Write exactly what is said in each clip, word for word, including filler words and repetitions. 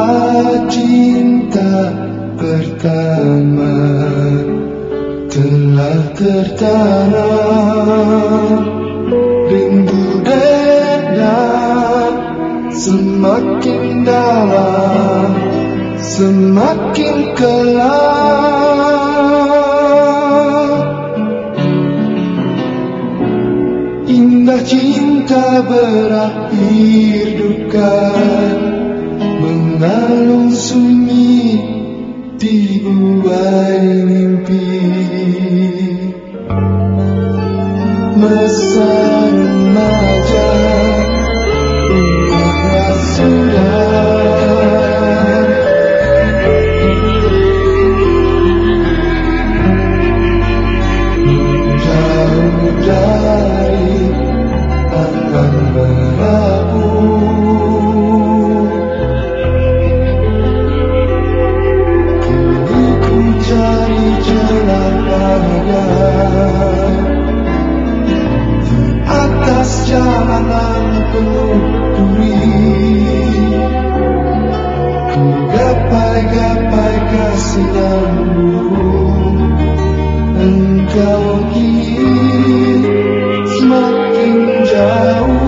saat cinta pertama telah tertanam, rindu dada semakin dalam, semakin kelam. Indah cinta berakhir duka, mengalun sunyi dibuai mimpi. Masa remaja umurnya sudah, jauh dari akan berlabuh. Kini ku cari jalan bahagia di atas jalanan penuh duri. Ku gapai-gapai kesinanmu, engkau kini semakin jauh.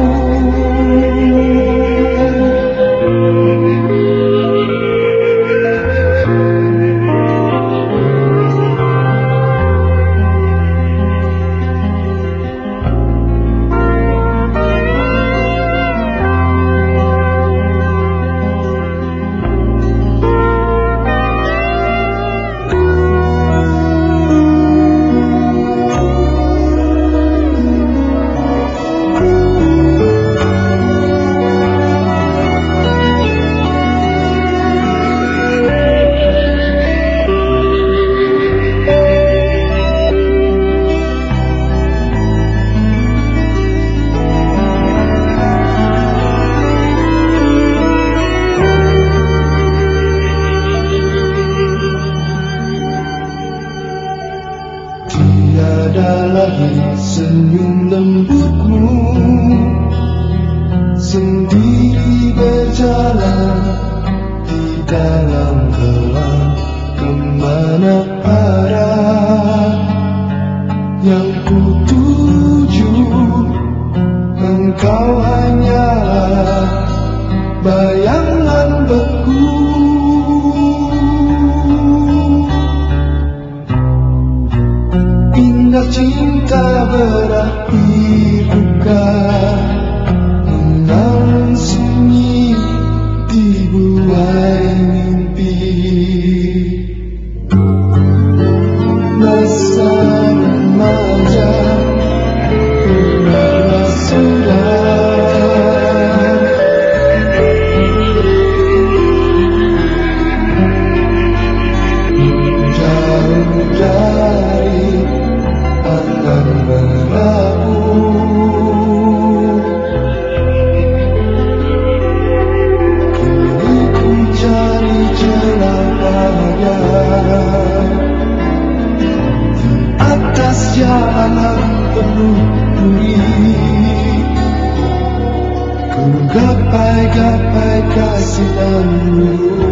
Tiada lagi senyum lembutmu, sendiri berjalan di dalam gelap. Kemana arah yang ku tuju, engkau hanyalah bayangan beku. Indah cinta berakhir duka, mengalun sunyi dibuai mimpi. Masa remaja umurnya sudah, jauh dari akan berlabuh. Kini ku cari jalan bahagia di atas jalanan penuh duri. Ku gapai-gapai kesinanmu,